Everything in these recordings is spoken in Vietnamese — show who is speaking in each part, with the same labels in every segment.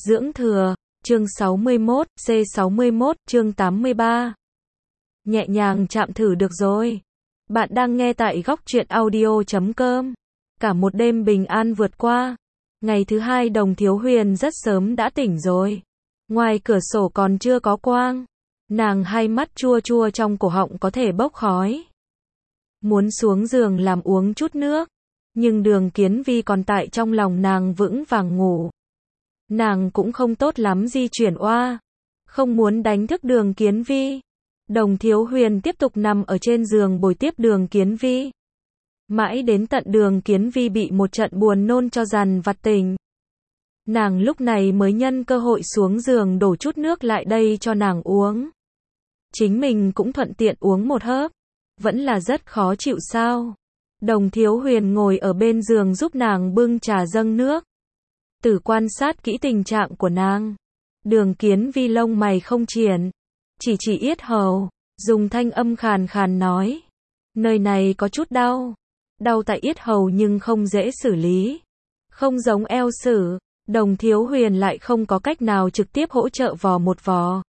Speaker 1: Dưỡng thừa, chương 61, C61, chương 83. Nhẹ nhàng chạm thử được rồi. Bạn đang nghe tại góc truyện audio.com. Cả một đêm bình an vượt qua. Ngày thứ hai Đồng Thiếu Huyền rất sớm đã tỉnh rồi. Ngoài cửa sổ còn chưa có quang. Nàng hai mắt chua chua trong cổ họng có thể bốc khói. Muốn xuống giường làm uống chút nước. Nhưng Đường Kiến Vi còn tại trong lòng nàng vững vàng ngủ. Nàng cũng không tốt lắm di chuyển oa. Không muốn đánh thức Đường Kiến Vi. Đồng Thiếu Huyền tiếp tục nằm ở trên giường bồi tiếp Đường Kiến Vi. Mãi đến tận Đường Kiến Vi bị một trận buồn nôn cho dằn vặt tỉnh. Nàng lúc này mới nhân cơ hội xuống giường đổ chút nước lại đây cho nàng uống. Chính mình cũng thuận tiện uống một hớp. Vẫn là rất khó chịu sao. Đồng Thiếu Huyền ngồi ở bên giường giúp nàng bưng trà dâng nước. Từ quan sát kỹ tình trạng của nàng. Đường Kiến Vi lông mày không triển. Chỉ yết hầu. Dùng thanh âm khàn khàn nói. Nơi này có chút đau. Đau tại yết hầu nhưng không dễ xử lý. Không giống eo sử. Đồng Thiếu Huyền lại không có cách nào trực tiếp hỗ trợ vò một vò.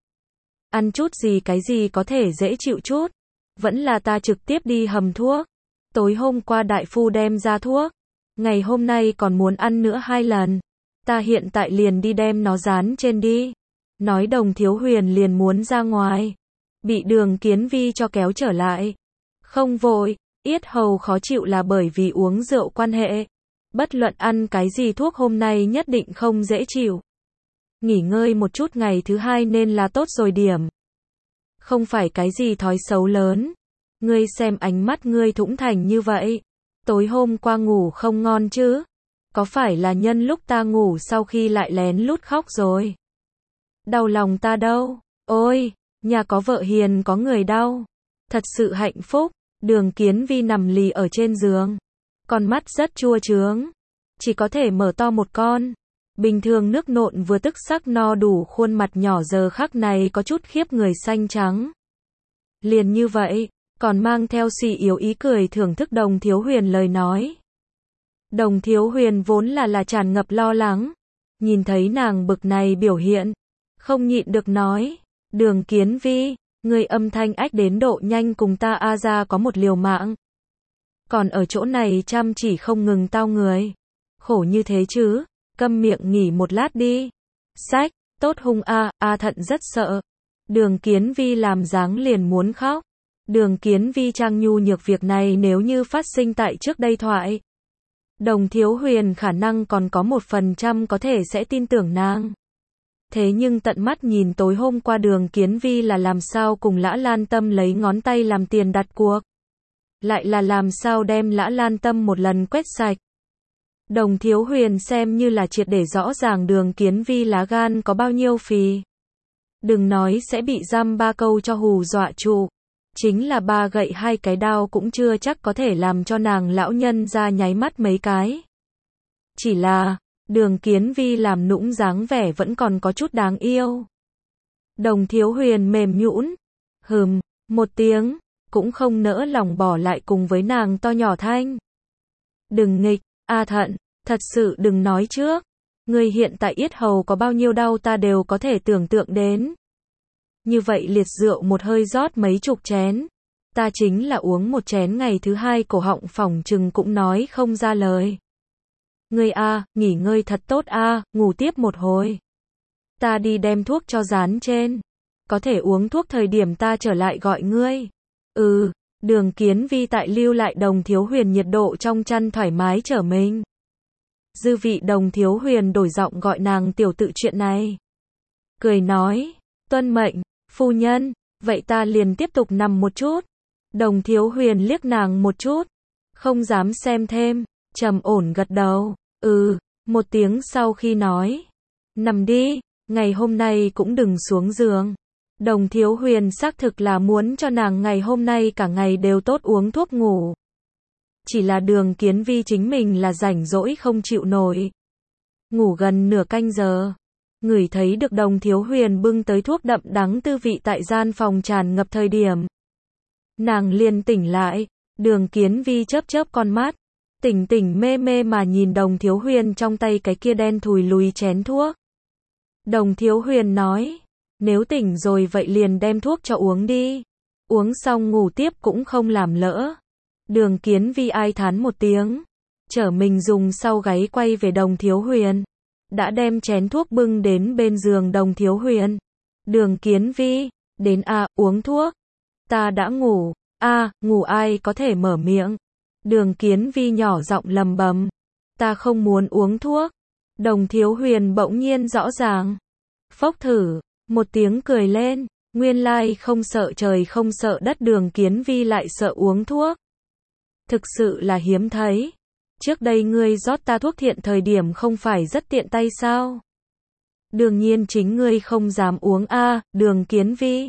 Speaker 1: Ăn chút gì cái gì có thể dễ chịu chút. Vẫn là ta trực tiếp đi hầm thuốc. Tối hôm qua đại phu đem ra thuốc. Ngày hôm nay còn muốn ăn nữa 2 lần. Ta hiện tại liền đi đem nó dán trên đi. Nói Đồng Thiếu Huyền liền muốn ra ngoài. Bị Đường Kiến Vi cho kéo trở lại. Không vội, yết hầu khó chịu là bởi vì uống rượu quan hệ. Bất luận ăn cái gì thuốc hôm nay nhất định không dễ chịu. Nghỉ ngơi một chút ngày thứ hai nên là tốt rồi điểm. Không phải cái gì thói xấu lớn. Ngươi xem ánh mắt ngươi thủng thành như vậy. Tối hôm qua ngủ không ngon chứ? Có phải là nhân lúc ta ngủ sau khi lại lén lút khóc rồi? Đau lòng ta đâu? Ôi, nhà có vợ hiền có người đau. Thật sự hạnh phúc. Đường Kiến Vi nằm lì ở trên giường. Con mắt rất chua chướng. Chỉ có thể mở to một con. Bình thường nước nộn vừa tức sắc no đủ khuôn mặt nhỏ giờ khắc này có chút khiếp người xanh trắng. Liền như vậy, còn mang theo suy yếu ý cười thưởng thức Đồng Thiếu Huyền lời nói. Đồng Thiếu Huyền vốn là tràn ngập lo lắng. Nhìn thấy nàng bực này biểu hiện. Không nhịn được nói. Đường Kiến Vi, người âm thanh ách đến độ nhanh cùng ta ra có một liều mạng. Còn ở chỗ này chăm chỉ không ngừng tao người. Khổ như thế chứ. Câm miệng nghỉ một lát đi. Sách, tốt hung thận rất sợ. Đường Kiến Vi làm dáng liền muốn khóc. Đường Kiến Vi trang nhu nhược việc này nếu như phát sinh tại trước đây thoại. Đồng Thiếu Huyền khả năng còn có 1% có thể sẽ tin tưởng nàng. Thế nhưng tận mắt nhìn tối hôm qua Đường Kiến Vi là làm sao cùng Lã Lan Tâm lấy ngón tay làm tiền đặt cuộc. Lại là làm sao đem Lã Lan Tâm một lần quét sạch. Đồng Thiếu Huyền xem như là triệt để rõ ràng Đường Kiến Vi lá gan có bao nhiêu phì. Đừng nói sẽ bị giam 3 câu cho hù dọa trụ. Chính là 3 gậy 2 cái đao cũng chưa chắc có thể làm cho nàng lão nhân ra nháy mắt mấy cái. Chỉ là, Đường Kiến Vi làm nũng dáng vẻ vẫn còn có chút đáng yêu. Đồng Thiếu Huyền mềm nhũn, một tiếng, cũng không nỡ lòng bỏ lại cùng với nàng to nhỏ thanh. Đừng nghịch, thận, thật sự đừng nói trước. Ngươi hiện tại yết hầu có bao nhiêu đau ta đều có thể tưởng tượng đến. Như vậy liệt rượu một hơi rót mấy chục chén. Ta chính là uống một chén ngày thứ hai cổ họng phỏng chừng cũng nói không ra lời. Ngươi nghỉ ngơi thật tốt ngủ tiếp một hồi. Ta đi đem thuốc cho dán trên. Có thể uống thuốc thời điểm ta trở lại gọi ngươi. Đường Kiến Vi tại lưu lại Đồng Thiếu Huyền nhiệt độ trong chăn thoải mái trở mình. Dư vị Đồng Thiếu Huyền đổi giọng gọi nàng tiểu tự chuyện này. Cười nói, tuân mệnh, phu nhân, vậy ta liền tiếp tục nằm một chút. Đồng Thiếu Huyền liếc nàng một chút. Không dám xem thêm, trầm ổn gật đầu, một tiếng sau khi nói. Nằm đi, ngày hôm nay cũng đừng xuống giường. Đồng Thiếu Huyền xác thực là muốn cho nàng ngày hôm nay cả ngày đều tốt uống thuốc ngủ. Chỉ là Đường Kiến Vi chính mình là rảnh rỗi không chịu nổi. Ngủ gần nửa canh giờ. Ngửi thấy được Đồng Thiếu Huyền bưng tới thuốc đậm đắng tư vị tại gian phòng tràn ngập thời điểm. Nàng liền tỉnh lại. Đường Kiến Vi chớp chớp con mắt. Tỉnh tỉnh mê mê mà nhìn Đồng Thiếu Huyền trong tay cái kia đen thùi lùi chén thuốc. Đồng Thiếu Huyền nói, nếu tỉnh rồi vậy liền đem thuốc cho uống đi. Uống xong ngủ tiếp cũng không làm lỡ. Đường Kiến Vi ai thán một tiếng, chở mình dùng sau gáy quay về Đồng Thiếu Huyền. Đã đem chén thuốc bưng đến bên giường Đồng Thiếu Huyền. Đường Kiến Vi, đến uống thuốc. Ta đã ngủ. Ngủ ai có thể mở miệng. Đường Kiến Vi nhỏ giọng lầm bầm. Ta không muốn uống thuốc. Đồng Thiếu Huyền bỗng nhiên rõ ràng. Phốc thử, một tiếng cười lên. Nguyên lai không sợ trời không sợ đất Đường Kiến Vi lại sợ uống thuốc. Thực sự là hiếm thấy. Trước đây ngươi rót ta thuốc thiện thời điểm không phải rất tiện tay sao? Đương nhiên chính ngươi không dám uống Đường Kiến Vi.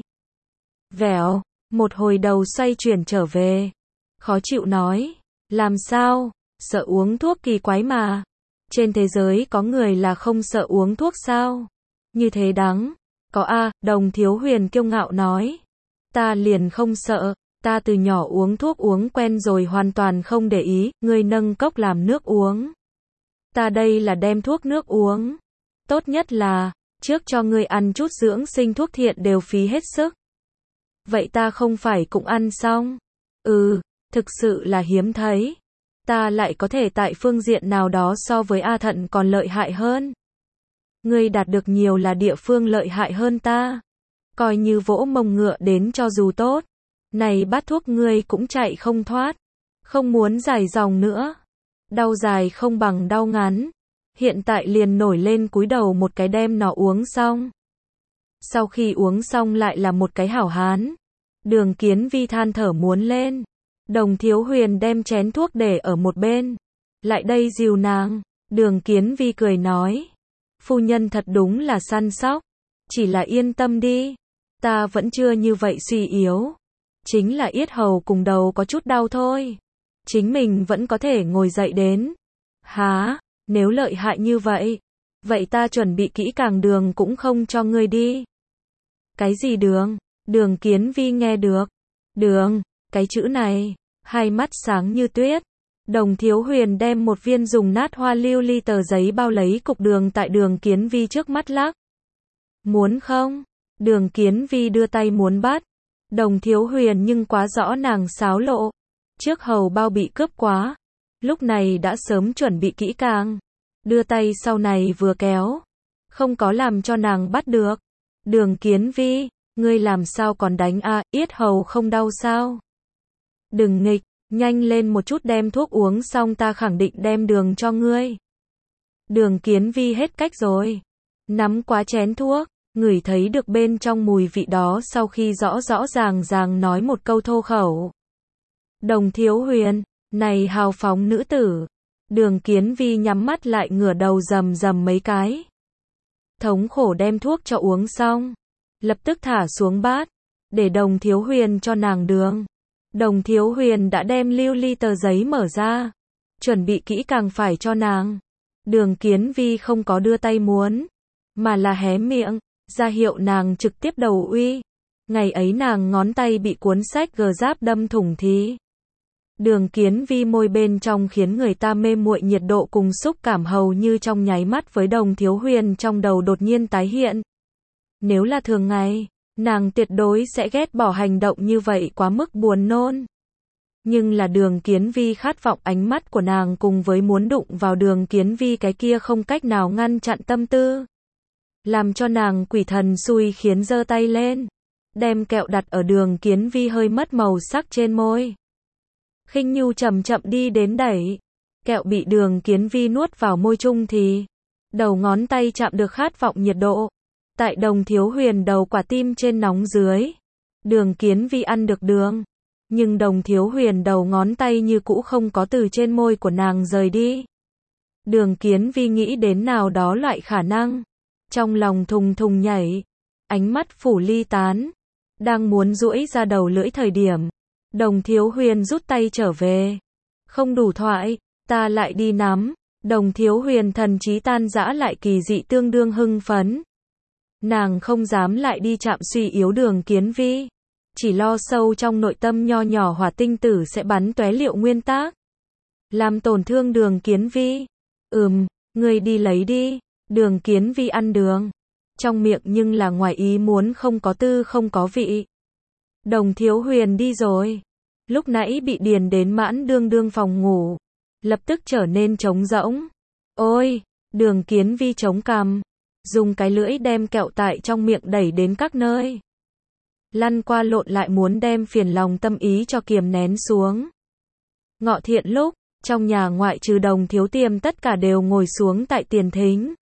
Speaker 1: Vẻo, một hồi đầu xoay chuyển trở về. Khó chịu nói, làm sao, sợ uống thuốc kỳ quái mà. Trên thế giới có người là không sợ uống thuốc sao? Như thế đáng. Có Đồng Thiếu Huyền kiêu ngạo nói. Ta liền không sợ, ta từ nhỏ uống thuốc uống quen rồi hoàn toàn không để ý, ngươi nâng cốc làm nước uống. Ta đây là đem thuốc nước uống. Tốt nhất là, trước cho ngươi ăn chút dưỡng sinh thuốc thiện đều phí hết sức. Vậy ta không phải cũng ăn xong? Thực sự là hiếm thấy. Ta lại có thể tại phương diện nào đó so với A Thận còn lợi hại hơn. Ngươi đạt được nhiều là địa phương lợi hại hơn ta. Coi như vỗ mông ngựa đến cho dù tốt. Này bát thuốc ngươi cũng chạy không thoát. Không muốn dài dòng nữa. Đau dài không bằng đau ngắn. Hiện tại liền nổi lên cúi đầu một cái đem nó uống xong. Sau khi uống xong lại là một cái hảo hán. Đường Kiến Vi than thở muốn lên. Đồng Thiếu Huyền đem chén thuốc để ở một bên. Lại đây dìu nàng. Đường Kiến Vi cười nói. Phu nhân thật đúng là săn sóc. Chỉ là yên tâm đi. Ta vẫn chưa như vậy suy yếu. Chính là yết hầu cùng đầu có chút đau thôi. Chính mình vẫn có thể ngồi dậy đến. Hả, nếu lợi hại như vậy. Vậy ta chuẩn bị kỹ càng đường cũng không cho ngươi đi. Cái gì đường? Đường Kiến Vi nghe được. Đường, cái chữ này. Hai mắt sáng như tuyết. Đồng Thiếu Huyền đem một viên dùng nát hoa lưu ly tờ giấy bao lấy cục đường tại Đường Kiến Vi trước mắt lắc. Muốn không? Đường Kiến Vi đưa tay muốn bắt. Đồng Thiếu Huyền nhưng quá rõ nàng xáo lộ. Trước hầu bao bị cướp quá. Lúc này đã sớm chuẩn bị kỹ càng. Đưa tay sau này vừa kéo. Không có làm cho nàng bắt được. Đường Kiến Vi, ngươi làm sao còn đánh yết hầu không đau sao? Đừng nghịch, nhanh lên một chút đem thuốc uống xong ta khẳng định đem đường cho ngươi. Đường Kiến Vi hết cách rồi. Nắm quá chén thuốc, ngửi thấy được bên trong mùi vị đó sau khi rõ rõ ràng nói một câu thô khẩu. Đồng Thiếu Huyền, này hào phóng nữ tử. Đường Kiến Vi nhắm mắt lại ngửa đầu rầm mấy cái. Thống khổ đem thuốc cho uống xong. Lập tức thả xuống bát. Để Đồng Thiếu Huyền cho nàng đường. Đồng Thiếu Huyền đã đem lưu ly tờ giấy mở ra. Chuẩn bị kỹ càng phải cho nàng. Đường Kiến Vi không có đưa tay muốn. Mà là hé miệng. Ra hiệu nàng trực tiếp đầu uy. Ngày ấy nàng ngón tay bị cuốn sách gờ giáp đâm thủng thì. Đường Kiến Vi môi bên trong khiến người ta mê muội nhiệt độ cùng xúc cảm hầu như trong nháy mắt với Đồng Thiếu Huyền trong đầu đột nhiên tái hiện. Nếu là thường ngày, nàng tuyệt đối sẽ ghét bỏ hành động như vậy quá mức buồn nôn. Nhưng là Đường Kiến Vi khát vọng ánh mắt của nàng cùng với muốn đụng vào Đường Kiến Vi cái kia không cách nào ngăn chặn tâm tư. Làm cho nàng quỷ thần xui khiến giơ tay lên. Đem kẹo đặt ở Đường Kiến Vi hơi mất màu sắc trên môi. Khinh Nhu chậm chậm đi đến đẩy. Kẹo bị Đường Kiến Vi nuốt vào môi chung thì. Đầu ngón tay chạm được khát vọng nhiệt độ. Tại Đồng Thiếu Huyền đầu quả tim trên nóng dưới. Đường Kiến Vi ăn được đường. Nhưng Đồng Thiếu Huyền đầu ngón tay như cũ không có từ trên môi của nàng rời đi. Đường Kiến Vi nghĩ đến nào đó loại khả năng. Trong lòng thùng thùng nhảy. Ánh mắt phủ ly tán. Đang muốn duỗi ra đầu lưỡi thời điểm. Đồng Thiếu Huyền rút tay trở về. Không đủ thoại, ta lại đi nắm. Đồng Thiếu Huyền thần trí tan rã lại kỳ dị tương đương hưng phấn. Nàng không dám lại đi chạm suy yếu Đường Kiến Vi. Chỉ lo sâu trong nội tâm nho nhỏ hỏa tinh tử sẽ bắn tóe liệu nguyên tác. Làm tổn thương Đường Kiến Vi. Ngươi đi lấy đi. Đường Kiến Vi ăn đường. trong miệng nhưng là ngoài ý muốn không có tư không có vị. Đồng Thiếu Huyền đi rồi. Lúc nãy bị điền đến mãn đương đương phòng ngủ, lập tức trở nên trống rỗng. Ôi, Đường Kiến Vi chống cằm, dùng cái lưỡi đem kẹo tại trong miệng đẩy đến các nơi. Lăn qua lộn lại muốn đem phiền lòng tâm ý cho kiềm nén xuống. Ngọ Thiện lúc, trong nhà ngoại trừ Đồng Thiếu Tiềm tất cả đều ngồi xuống tại tiền thính.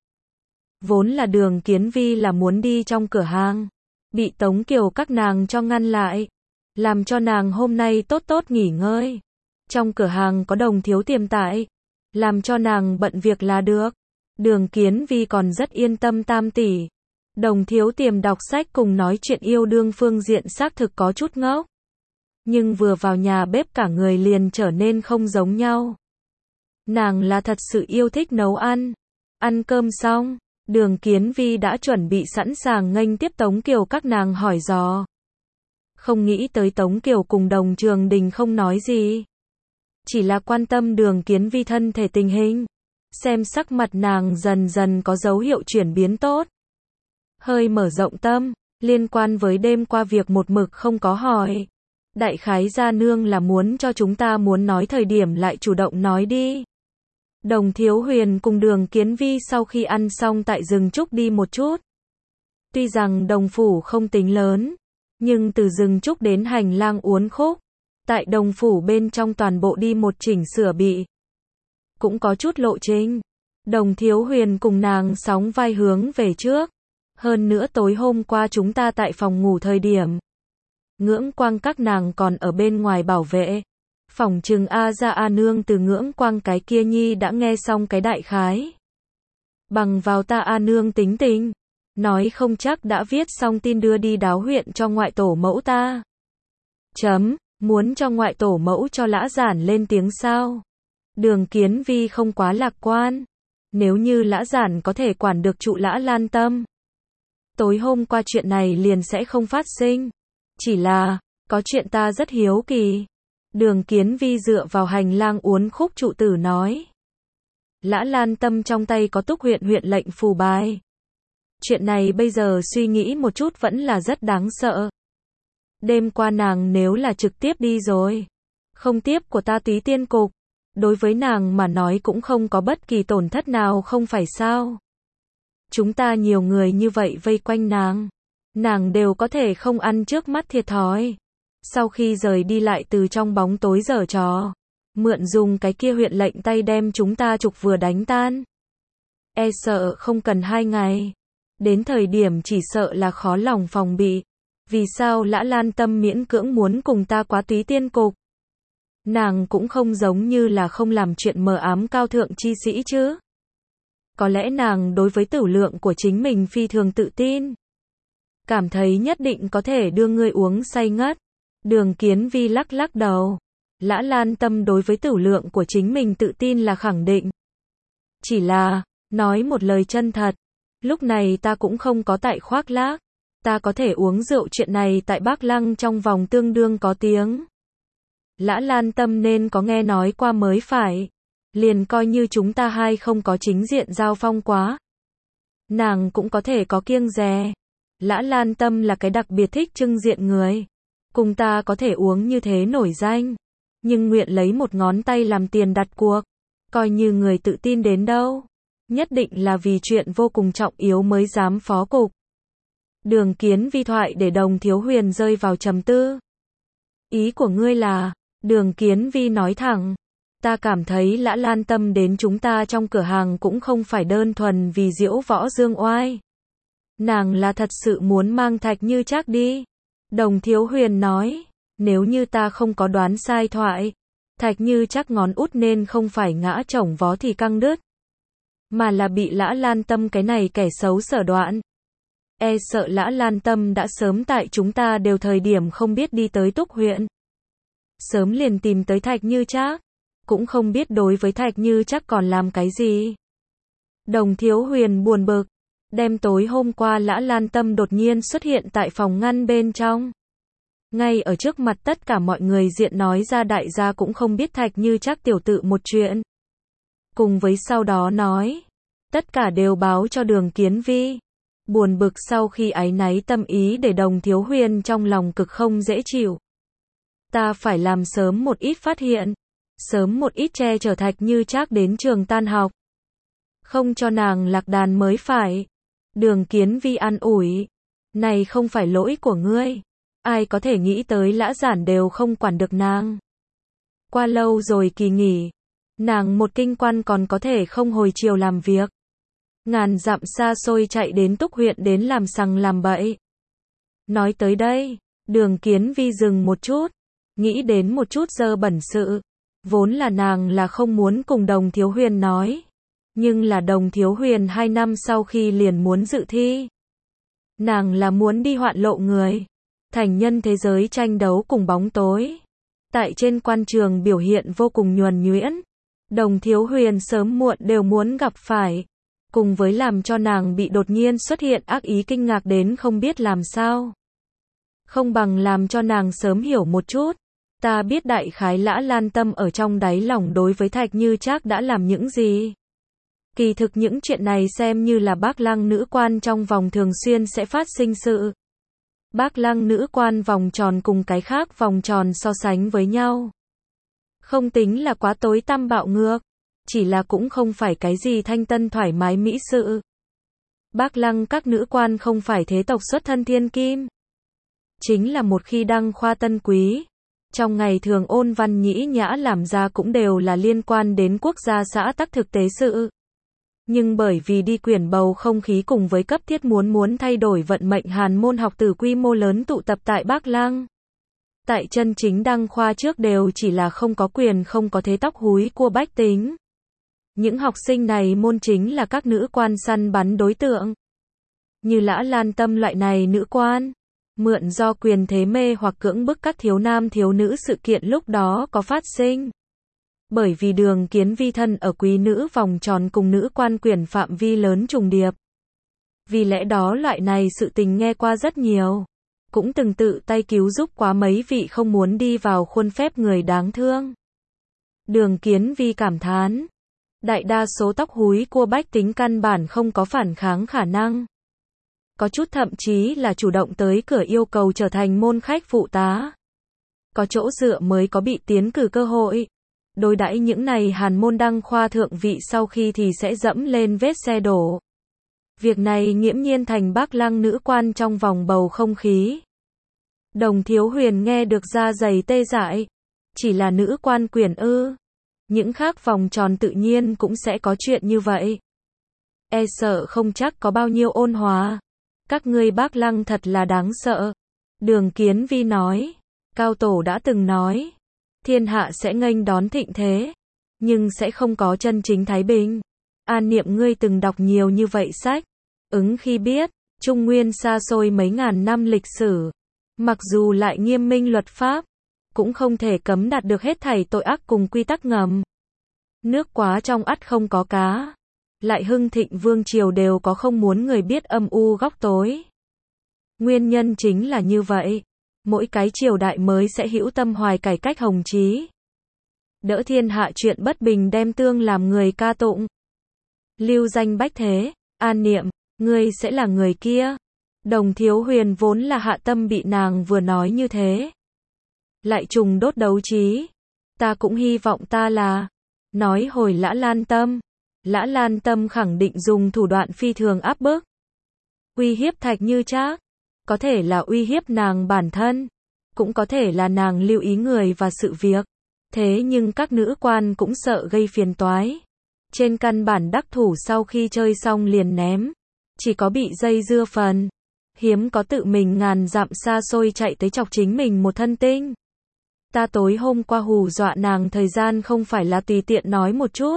Speaker 1: Vốn là Đường Kiến Vi là muốn đi trong cửa hàng, bị Tống Kiều các nàng cho ngăn lại, làm cho nàng hôm nay tốt tốt nghỉ ngơi. Trong cửa hàng có Đồng Thiếu Tiềm tại, làm cho nàng bận việc là được. Đường Kiến Vi còn rất yên tâm tam tỷ. Đồng Thiếu Tiềm đọc sách cùng nói chuyện yêu đương phương diện xác thực có chút ngốc. Nhưng vừa vào nhà bếp cả người liền trở nên không giống nhau. Nàng là thật sự yêu thích nấu ăn. Ăn cơm xong, Đường Kiến Vi đã chuẩn bị sẵn sàng nghênh tiếp Tống Kiều các nàng hỏi dò. Không nghĩ tới Tống Kiều cùng Đồng Trường Đình không nói gì. Chỉ là quan tâm Đường Kiến Vi thân thể tình hình. Xem sắc mặt nàng dần dần có dấu hiệu chuyển biến tốt. Hơi mở rộng tâm, liên quan với đêm qua việc một mực không có hỏi. Đại khái gia nương là muốn cho chúng ta muốn nói thời điểm lại chủ động nói đi. Đồng Thiếu Huyền cùng Đường Kiến Vi sau khi ăn xong tại rừng trúc đi một chút. Tuy rằng đồng phủ không tính lớn, nhưng từ rừng trúc đến hành lang uốn khúc, tại đồng phủ bên trong toàn bộ đi một chỉnh sửa bị. Cũng có chút lộ trình. Đồng Thiếu Huyền cùng nàng sóng vai hướng về trước. Hơn nữa tối hôm qua chúng ta tại phòng ngủ thời điểm, Ngưỡng Quang các nàng còn ở bên ngoài bảo vệ. Phỏng chừng A Gia A Nương từ Ngưỡng Quang cái kia nhi đã nghe xong cái đại khái. Bằng vào ta A Nương tính tình, nói không chắc đã viết xong tin đưa đi đáo huyện cho ngoại tổ mẫu ta. Muốn cho ngoại tổ mẫu cho Lã Giản lên tiếng sao? Đường Kiến Vi không quá lạc quan. Nếu như Lã Giản có thể quản được trụ Lã Lan Tâm, tối hôm qua chuyện này liền sẽ không phát sinh. Chỉ là, có chuyện ta rất hiếu kỳ. Đường Kiến Vi dựa vào hành lang uốn khúc trụ tử nói. Lã Lan Tâm trong tay có Túc huyện huyện lệnh phù bài. Chuyện này bây giờ suy nghĩ một chút vẫn là rất đáng sợ. Đêm qua nàng nếu là trực tiếp đi rồi, không tiếp của ta Túy Tiên Cục, đối với nàng mà nói cũng không có bất kỳ tổn thất nào không phải sao. Chúng ta nhiều người như vậy vây quanh nàng đều có thể không ăn trước mắt thiệt thòi. Sau khi rời đi lại từ trong bóng tối giở trò, mượn dùng cái kia huyện lệnh tay đem chúng ta trục vừa đánh tan. E sợ không cần 2 ngày. Đến thời điểm chỉ sợ là khó lòng phòng bị. Vì sao Lã Lan Tâm miễn cưỡng muốn cùng ta quá Túy Tiên Cục? Nàng cũng không giống như là không làm chuyện mờ ám cao thượng chi sĩ chứ. Có lẽ nàng đối với tử lượng của chính mình phi thường tự tin. Cảm thấy nhất định có thể đưa ngươi uống say ngất. Đường Kiến Vi lắc lắc đầu. Lã Lan Tâm đối với tử lượng của chính mình tự tin là khẳng định. Chỉ là, nói một lời chân thật. Lúc này ta cũng không có tại khoác lác. Ta có thể uống rượu chuyện này tại Bắc Lăng trong vòng tương đương có tiếng. Lã Lan Tâm nên có nghe nói qua mới phải. Liền coi như chúng ta hai không có chính diện giao phong quá. Nàng cũng có thể có kiêng dè. Lã Lan Tâm là cái đặc biệt thích trưng diện người. Cùng ta có thể uống như thế nổi danh. Nhưng nguyện lấy một ngón tay làm tiền đặt cuộc. Coi như người tự tin đến đâu. Nhất định là vì chuyện vô cùng trọng yếu mới dám phó cục. Đường Kiến Vi thoại để Đồng Thiếu Huyền rơi vào trầm tư. Ý của ngươi là, Đường Kiến Vi nói thẳng. Ta cảm thấy Lã Lan Tâm đến chúng ta trong cửa hàng cũng không phải đơn thuần vì diễu võ dương oai. Nàng là thật sự muốn mang Thạch Như Trác đi. Đồng Thiếu Huyền nói, nếu như ta không có đoán sai thoại, Thạch Như Trác ngón út nên không phải ngã chổng vó thì căng đứt, mà là bị Lã Lan Tâm cái này kẻ xấu sở đoạn. E sợ Lã Lan Tâm đã sớm tại chúng ta đều thời điểm không biết đi tới Túc huyện. Sớm liền tìm tới Thạch Như Trác, cũng không biết đối với Thạch Như Trác còn làm cái gì. Đồng Thiếu Huyền buồn bực, đem tối hôm qua Lã Lan Tâm đột nhiên xuất hiện tại phòng ngăn bên trong. Ngay ở trước mặt tất cả mọi người diện nói ra đại gia cũng không biết Thạch Như Trác tiểu tự một chuyện. Cùng với sau đó nói, tất cả đều báo cho Đường Kiến Vi. Buồn bực sau khi áy náy tâm ý để Đồng Thiếu Huyền trong lòng cực không dễ chịu. Ta phải làm sớm một ít phát hiện, sớm một ít che chở Thạch Như Trác đến trường tan học. Không cho nàng lạc đàn mới phải. Đường Kiến Vi an ủi. Này không phải lỗi của ngươi. Ai có thể nghĩ tới Lã Giản đều không quản được nàng. Qua lâu rồi kỳ nghỉ. Nàng một kinh quan còn có thể không hồi chiều làm việc. Ngàn dặm xa xôi chạy đến Túc huyện đến làm sằng làm bậy. Nói tới đây, Đường Kiến Vi dừng một chút. Nghĩ đến một chút dơ bẩn sự. Vốn là nàng là không muốn cùng Đồng Thiếu Huyền nói. Nhưng là Đồng Thiếu Huyền 2 năm sau khi liền muốn dự thi. Nàng là muốn đi hoạn lộ người. Thành nhân thế giới tranh đấu cùng bóng tối. Tại trên quan trường biểu hiện vô cùng nhuần nhuyễn. Đồng Thiếu Huyền sớm muộn đều muốn gặp phải. Cùng với làm cho nàng bị đột nhiên xuất hiện ác ý kinh ngạc đến không biết làm sao. Không bằng làm cho nàng sớm hiểu một chút. Ta biết đại khái Lã Lan Tâm ở trong đáy lòng đối với Thạch Như Trác đã làm những gì. Kỳ thực những chuyện này xem như là Bác Lăng nữ quan trong vòng thường xuyên sẽ phát sinh sự. Bác Lăng nữ quan vòng tròn cùng cái khác vòng tròn so sánh với nhau. Không tính là quá tối tăm bạo ngược. Chỉ là cũng không phải cái gì thanh tân thoải mái mỹ sự. Bác Lăng các nữ quan không phải thế tộc xuất thân thiên kim. Chính là một khi đăng khoa tân quý. Trong ngày thường ôn văn nhĩ nhã làm ra cũng đều là liên quan đến quốc gia xã tắc thực tế sự. Nhưng bởi vì đi quyển bầu không khí cùng với cấp thiết muốn thay đổi vận mệnh hàn môn học tử quy mô lớn tụ tập tại Bác Lăng. Tại chân chính đăng khoa trước đều chỉ là không có quyền không có thế tóc húi cua bách tính. Những học sinh này môn chính là các nữ quan săn bắn đối tượng. Như Lã Lan Tâm loại này nữ quan. Mượn do quyền thế mê hoặc cưỡng bức các thiếu nam thiếu nữ sự kiện lúc đó có phát sinh. Bởi vì Đường Kiến Vi thân ở quý nữ vòng tròn cùng nữ quan quyền phạm vi lớn trùng điệp. Vì lẽ đó loại này sự tình nghe qua rất nhiều. Cũng từng tự tay cứu giúp quá mấy vị không muốn đi vào khuôn phép người đáng thương. Đường Kiến Vi cảm thán. Đại đa số tóc húi cua bách tính căn bản không có phản kháng khả năng. Có chút thậm chí là chủ động tới cửa yêu cầu trở thành môn khách phụ tá. Có chỗ dựa mới có bị tiến cử cơ hội. Đối đãi những này hàn môn đăng khoa thượng vị sau khi thì sẽ dẫm lên vết xe đổ. Việc này nghiễm nhiên thành Bác Lăng nữ quan trong vòng bầu không khí. Đồng Thiếu Huyền nghe được da dày tê dại. Chỉ là nữ quan quyền ư. Những khác vòng tròn tự nhiên cũng sẽ có chuyện như vậy. E sợ không chắc có bao nhiêu ôn hòa. Các ngươi Bác Lăng thật là đáng sợ. Đường Kiến Vi nói. Cao Tổ đã từng nói. Thiên hạ sẽ nghênh đón thịnh thế. Nhưng sẽ không có chân chính thái bình. An Niệm ngươi từng đọc nhiều như vậy sách. Ứng khi biết. Trung Nguyên xa xôi mấy ngàn năm lịch sử. Mặc dù lại nghiêm minh luật pháp. Cũng không thể cấm đạt được hết thảy tội ác cùng quy tắc ngầm. Nước quá trong ắt không có cá. Lại hưng thịnh vương triều đều có không muốn người biết âm u góc tối. Nguyên nhân chính là như vậy. Mỗi cái triều đại mới sẽ hữu tâm hoài cải cách hồng chí. Đỡ thiên hạ chuyện bất bình đem tương làm người ca tụng. Lưu danh bách thế, An Niệm, ngươi sẽ là người kia. Đồng Thiếu Huyền vốn là hạ tâm bị nàng vừa nói như thế. Lại trùng đốt đấu trí. Ta cũng hy vọng ta là. Nói hồi Lã Lan Tâm. Lã Lan Tâm khẳng định dùng thủ đoạn phi thường áp bức. Uy hiếp Thạch Như Trác. Có thể là uy hiếp nàng bản thân. Cũng có thể là nàng lưu ý người và sự việc. Thế nhưng các nữ quan cũng sợ gây phiền toái. Trên căn bản đắc thủ sau khi chơi xong liền ném. Chỉ có bị dây dưa phần. Hiếm có tự mình ngàn dặm xa xôi chạy tới chọc chính mình một thân tinh. Ta tối hôm qua hù dọa nàng thời gian không phải là tùy tiện nói một chút.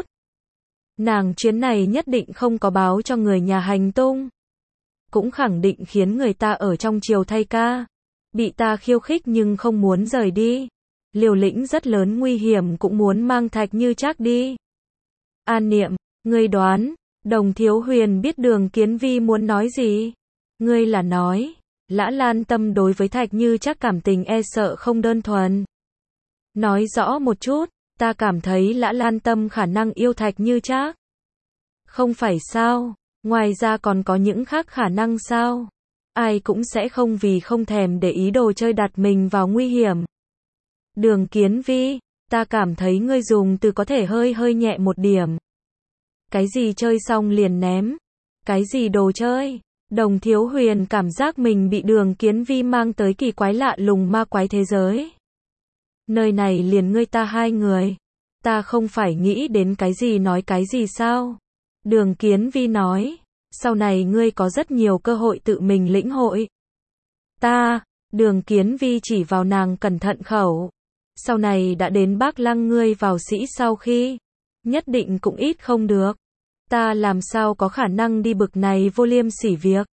Speaker 1: Nàng chuyến này nhất định không có báo cho người nhà hành tung. Cũng khẳng định khiến người ta ở trong triều thay ca. Bị ta khiêu khích nhưng không muốn rời đi. Liều lĩnh rất lớn nguy hiểm cũng muốn mang Thạch Như Trác đi. An Niệm, ngươi đoán. Đồng Thiếu Huyền biết Đường Kiến Vi muốn nói gì. Ngươi là nói. Lã Lan Tâm đối với Thạch Như Trác cảm tình e sợ không đơn thuần. Nói rõ một chút. Ta cảm thấy Lã Lan Tâm khả năng yêu Thạch Như Trác. Không phải sao. Ngoài ra còn có những khác khả năng sao? Ai cũng sẽ không vì không thèm để ý đồ chơi đặt mình vào nguy hiểm. Đường Kiến Vi, ta cảm thấy ngươi dùng từ có thể hơi hơi nhẹ một điểm. Cái gì chơi xong liền ném? Cái gì đồ chơi? Đồng Thiếu Huyền cảm giác mình bị Đường Kiến Vi mang tới kỳ quái lạ lùng ma quái thế giới. Nơi này liền ngươi ta hai người. Ta không phải nghĩ đến cái gì nói cái gì sao? Đường Kiến Vi nói, sau này ngươi có rất nhiều cơ hội tự mình lĩnh hội. Đường Kiến Vi chỉ vào nàng cẩn thận khẩu. Sau này đã đến Bác Lăng ngươi vào sĩ sau khi, nhất định cũng ít không được. Ta làm sao có khả năng đi bực này vô liêm sỉ việc.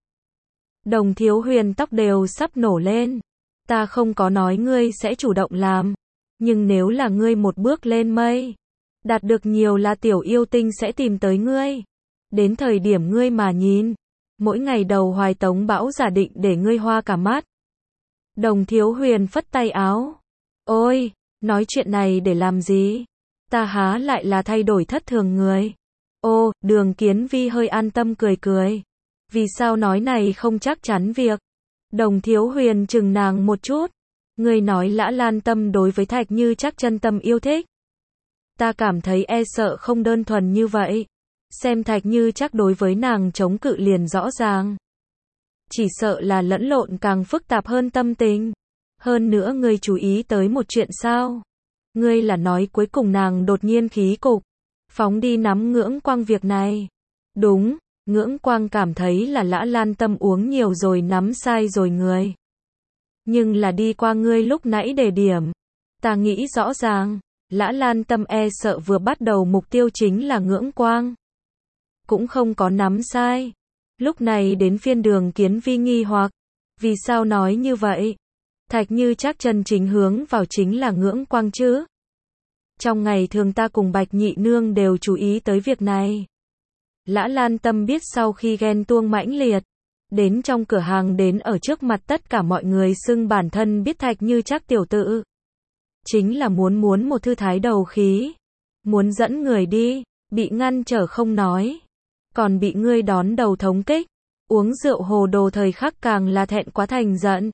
Speaker 1: Đồng Thiếu Huyền tóc đều sắp nổ lên. Ta không có nói ngươi sẽ chủ động làm. Nhưng nếu là ngươi một bước lên mây, đạt được nhiều là tiểu yêu tinh sẽ tìm tới ngươi. Đến thời điểm ngươi mà nhìn, mỗi ngày đầu hoài tống bão giả định để ngươi hoa cả mắt. Đồng Thiếu Huyền phất tay áo. Ôi, nói chuyện này để làm gì? Ta há lại là thay đổi thất thường người. Ô, Đường Kiến Vi hơi an tâm cười cười. Vì sao nói này không chắc chắn việc? Đồng Thiếu Huyền chừng nàng một chút. Ngươi nói Lã Lan Tâm đối với Thạch Như Trác chân tâm yêu thích. Ta cảm thấy e sợ không đơn thuần như vậy. Xem Thạch Như Trác đối với nàng chống cự liền rõ ràng. Chỉ sợ là lẫn lộn càng phức tạp hơn tâm tình. Hơn nữa ngươi chú ý tới một chuyện sao? Ngươi là nói cuối cùng nàng đột nhiên khí cục, phóng đi nắm Ngưỡng Quang việc này. Đúng, Ngưỡng Quang cảm thấy là Lã Lan Tâm uống nhiều rồi nắm sai rồi người. Nhưng là đi qua ngươi lúc nãy đề điểm. Ta nghĩ rõ ràng, Lã Lan Tâm e sợ vừa bắt đầu mục tiêu chính là Ngưỡng Quang. Cũng không có nắm sai. Lúc này đến phiên Đường Kiến Vi nghi hoặc. Vì sao nói như vậy? Thạch Như Trác chân chính hướng vào chính là Ngưỡng Quang chứ. Trong ngày thường ta cùng Bạch Nhị Nương đều chú ý tới việc này. Lã Lan Tâm biết sau khi ghen tuông mãnh liệt, đến trong cửa hàng đến ở trước mặt tất cả mọi người xưng bản thân biết Thạch Như Trác tiểu tử. Chính là muốn một thư thái đầu khí. Muốn dẫn người đi, bị ngăn trở không nói. Còn bị ngươi đón đầu thống kích. Uống rượu hồ đồ thời khắc càng là thẹn quá thành giận.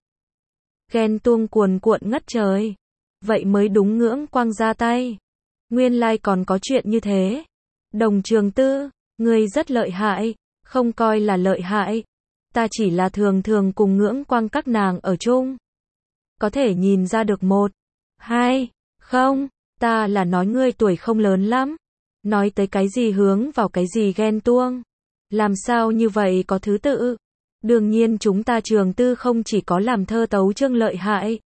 Speaker 1: Ghen tuông cuồn cuộn ngất trời. Vậy mới đúng Ngưỡng Quang ra tay. Nguyên lai còn có chuyện như thế. Đồng Trường Tư, ngươi rất lợi hại. Không coi là lợi hại. Ta chỉ là thường thường cùng Ngưỡng Quang các nàng ở chung. Có thể nhìn ra được một, hai, không, ta là nói ngươi tuổi không lớn lắm. Nói tới cái gì hướng vào cái gì ghen tuông. Làm sao như vậy có thứ tự. Đương nhiên chúng ta Trường Tư không chỉ có làm thơ tấu chương lợi hại,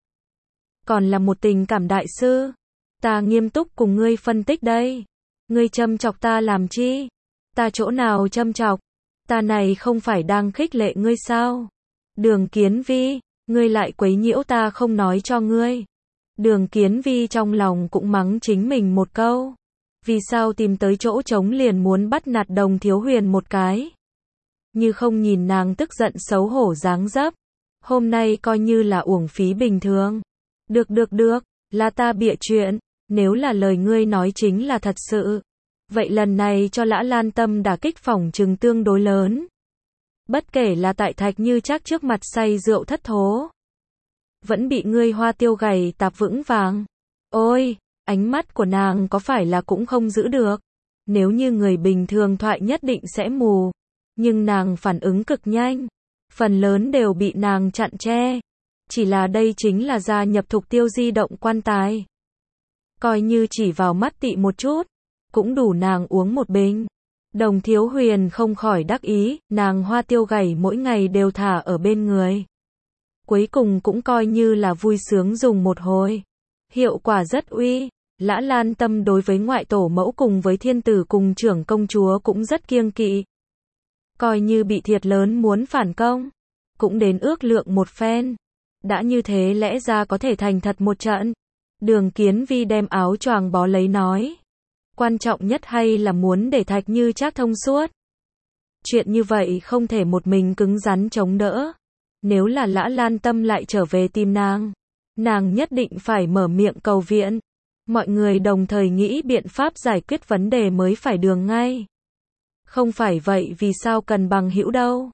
Speaker 1: còn là một tình cảm đại sư. Ta nghiêm túc cùng ngươi phân tích đây. Ngươi châm chọc ta làm chi? Ta chỗ nào châm chọc? Ta này không phải đang khích lệ ngươi sao? Đường Kiến Vi, ngươi lại quấy nhiễu ta không nói cho ngươi. Đường Kiến Vi trong lòng cũng mắng chính mình một câu. Vì sao tìm tới chỗ trống liền muốn bắt nạt Đồng Thiếu Huyền một cái? Như không nhìn nàng tức giận xấu hổ dáng dấp. Hôm nay coi như là uổng phí bình thường. Được, là ta bịa chuyện. Nếu là lời ngươi nói chính là thật sự. Vậy lần này cho Lã Lan Tâm đả kích phỏng chừng tương đối lớn. Bất kể là tại Thạch Như Trác trước mặt say rượu thất thố. Vẫn bị ngươi Hoa Tiêu gầy tạp vững vàng. Ôi, ánh mắt của nàng có phải là cũng không giữ được. Nếu như người bình thường thoại nhất định sẽ mù. Nhưng nàng phản ứng cực nhanh. Phần lớn đều bị nàng chặn che. Chỉ là đây chính là gia nhập Thục Tiêu di động quan tài. Coi như chỉ vào mắt tị một chút. Cũng đủ nàng uống một bình. Đồng Thiếu Huyền không khỏi đắc ý. Nàng Hoa Tiêu gầy mỗi ngày đều thả ở bên người. Cuối cùng cũng coi như là vui sướng dùng một hồi. Hiệu quả rất uy. Lã Lan Tâm đối với ngoại tổ mẫu cùng với thiên tử cùng trưởng công chúa cũng rất kiêng kỵ. Coi như bị thiệt lớn muốn phản công. Cũng đến ước lượng một phen. Đã như thế lẽ ra có thể thành thật một trận. Đường Kiến Vi đem áo choàng bó lấy nói. Quan trọng nhất hay là muốn để Thạch Như Trác thông suốt. Chuyện như vậy không thể một mình cứng rắn chống đỡ. Nếu là Lã Lan Tâm lại trở về tìm nàng nhất định phải mở miệng cầu viện. Mọi người đồng thời nghĩ biện pháp giải quyết vấn đề mới phải đường ngay. Không phải vậy vì sao cần bằng hữu đâu.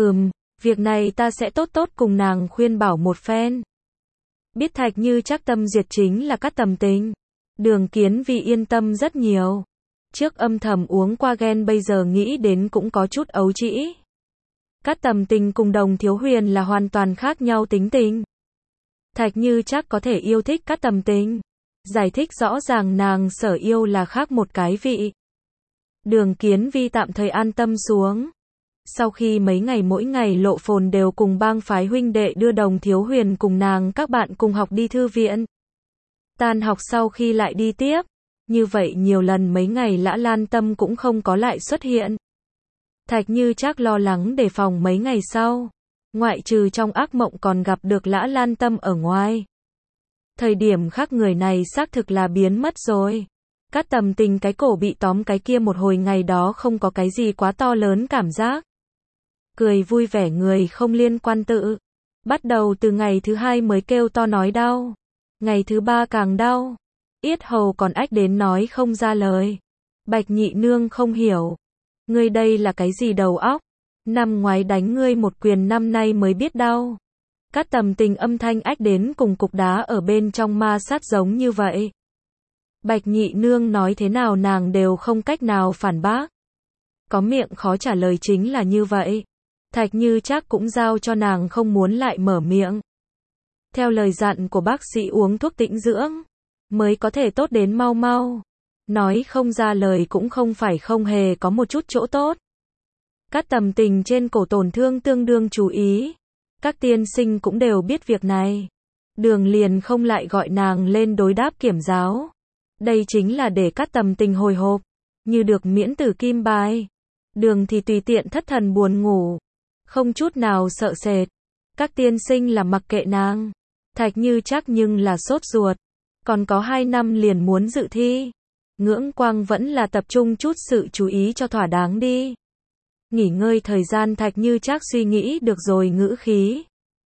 Speaker 1: Việc này ta sẽ tốt tốt cùng nàng khuyên bảo một phen. Biết Thạch Như Trác tâm duyệt chính là Cát Tầm Tình. Đường Kiến Vi yên tâm rất nhiều. Trước âm thầm uống qua ghen bây giờ nghĩ đến cũng có chút ấu trĩ. Cát Tầm Tình cùng Đồng Thiếu Huyền là hoàn toàn khác nhau tính tình. Thạch Như Trác có thể yêu thích Cát Tầm Tình. Giải thích rõ ràng nàng sở yêu là khác một cái vị. Đường Kiến Vi tạm thời an tâm xuống. Sau khi mấy ngày mỗi ngày Lộ Phồn đều cùng bang phái huynh đệ đưa Đồng Thiếu Huyền cùng nàng các bạn cùng học đi thư viện. Tan học sau khi lại đi tiếp. Như vậy nhiều lần mấy ngày Lã Lan Tâm cũng không có lại xuất hiện. Thạch Như Trác lo lắng đề phòng mấy ngày sau. Ngoại trừ trong ác mộng còn gặp được Lã Lan Tâm ở ngoài. Thời điểm khác người này xác thực là biến mất rồi. Cát Tầm Tình cái cổ bị tóm cái kia một hồi ngày đó không có cái gì quá to lớn cảm giác. Cười vui vẻ người không liên quan tự. Bắt đầu từ ngày thứ 2 mới kêu to nói đau. Ngày thứ 3 càng đau. Yết hầu còn ách đến nói không ra lời. Bạch Nhị Nương không hiểu. Ngươi đây là cái gì đầu óc? Năm ngoái đánh ngươi một quyền năm nay mới biết đau. Cát Tầm Tình âm thanh ách đến cùng cục đá ở bên trong ma sát giống như vậy. Bạch Nhị Nương nói thế nào nàng đều không cách nào phản bác. Có miệng khó trả lời chính là như vậy. Thạch Như Trác cũng giao cho nàng không muốn lại mở miệng. Theo lời dặn của bác sĩ uống thuốc tĩnh dưỡng, mới có thể tốt đến mau mau. Nói không ra lời cũng không phải không hề có một chút chỗ tốt. Cát Tầm Tình trên cổ tổn thương tương đương chú ý. Các tiên sinh cũng đều biết việc này. Đường liền không lại gọi nàng lên đối đáp kiểm giáo. Đây chính là để Cát Tầm Tình hồi hộp, như được miễn tử kim bài. Đường thì tùy tiện thất thần buồn ngủ, không chút nào sợ sệt. Các tiên sinh là mặc kệ nàng. Thạch Như Trác nhưng là sốt ruột. Còn có 2 năm liền muốn dự thi. Ngưỡng Quang vẫn là tập trung chút sự chú ý cho thỏa đáng đi. Nghỉ ngơi thời gian Thạch Như Trác suy nghĩ được rồi ngữ khí.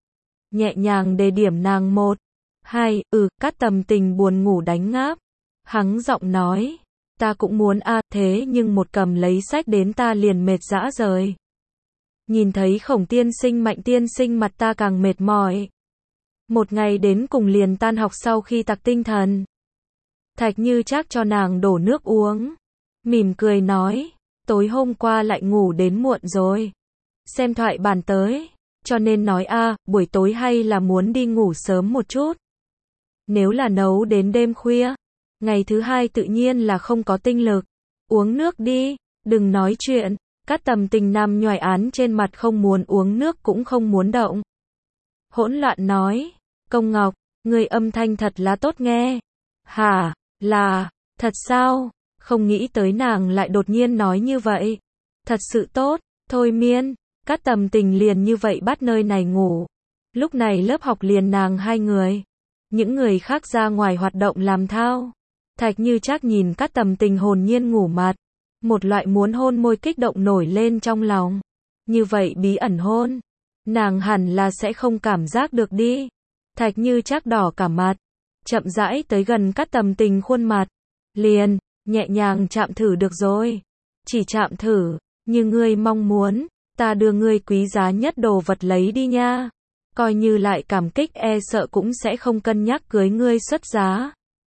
Speaker 1: Nhẹ nhàng đề điểm nàng 1, 2, Cát Tầm Tình buồn ngủ đánh ngáp. Hắng giọng nói, ta cũng muốn thế nhưng một cầm lấy sách đến ta liền mệt dã rời. Nhìn thấy Khổng tiên sinh Mạnh tiên sinh mặt ta càng mệt mỏi. Một ngày đến cùng liền tan học sau khi tặc tinh thần. Thạch Như Trác cho nàng đổ nước uống. Mỉm cười nói, tối hôm qua lại ngủ đến muộn rồi. Xem thoại bản tới. Cho nên nói buổi tối hay là muốn đi ngủ sớm một chút. Nếu là nấu đến đêm khuya, ngày thứ 2 tự nhiên là không có tinh lực. Uống nước đi, đừng nói chuyện. Cát Tầm Tình nằm nhoài án trên mặt không muốn uống nước cũng không muốn động. Hỗn loạn nói, Công Ngọc, người âm thanh thật là tốt nghe. Hả, là, thật sao? Không nghĩ tới nàng lại đột nhiên nói như vậy. Thật sự tốt, thôi miên. Cát Tầm Tình liền như vậy bắt nơi này ngủ. Lúc này lớp học liền nàng 2 người. Những người khác ra ngoài hoạt động làm thao. Thạch Như Trác nhìn Cát Tầm Tình hồn nhiên ngủ mặt. Một loại muốn hôn môi kích động nổi lên trong lòng. Như vậy bí ẩn hôn. Nàng hẳn là sẽ không cảm giác được đi. Thạch Như Trác đỏ cả mặt. Chậm rãi tới gần Cát Tầm Tình khuôn mặt. Liền, nhẹ nhàng chạm thử được rồi. Chỉ chạm thử, như ngươi mong muốn. Ta đưa ngươi quý giá nhất đồ vật lấy đi nha. Coi như lại cảm kích sợ cũng sẽ không cân nhắc cưới ngươi xuất giá.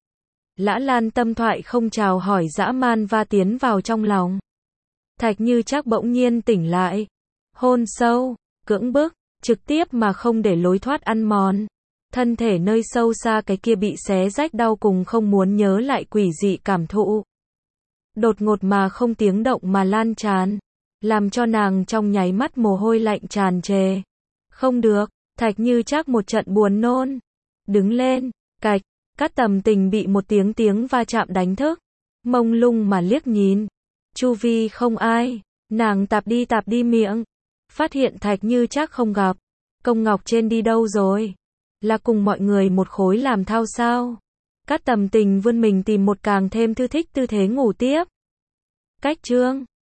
Speaker 1: Lã Lan Tâm thoại không chào hỏi dã man va tiến vào trong lòng. Thạch Như Trác bỗng nhiên tỉnh lại. Hôn sâu, cưỡng bức, trực tiếp mà không để lối thoát ăn mòn. Thân thể nơi sâu xa cái kia bị xé rách đau cùng không muốn nhớ lại quỷ dị cảm thụ. Đột ngột mà không tiếng động mà lan tràn. Làm cho nàng trong nháy mắt mồ hôi lạnh tràn trề. Không được, Thạch Như Trác một trận buồn nôn. Đứng lên, cạch, Cát Tầm Tình bị một tiếng va chạm đánh thức. Mông lung mà liếc nhìn. Chu vi không ai. Nàng tạp đi miệng. Phát hiện Thạch Như Trác không gặp. Công Ngọc trên đi đâu rồi? Là cùng mọi người một khối làm thao sao? Cát Tầm Tình vươn mình tìm một càng thêm thư thích tư thế ngủ tiếp. Cách chương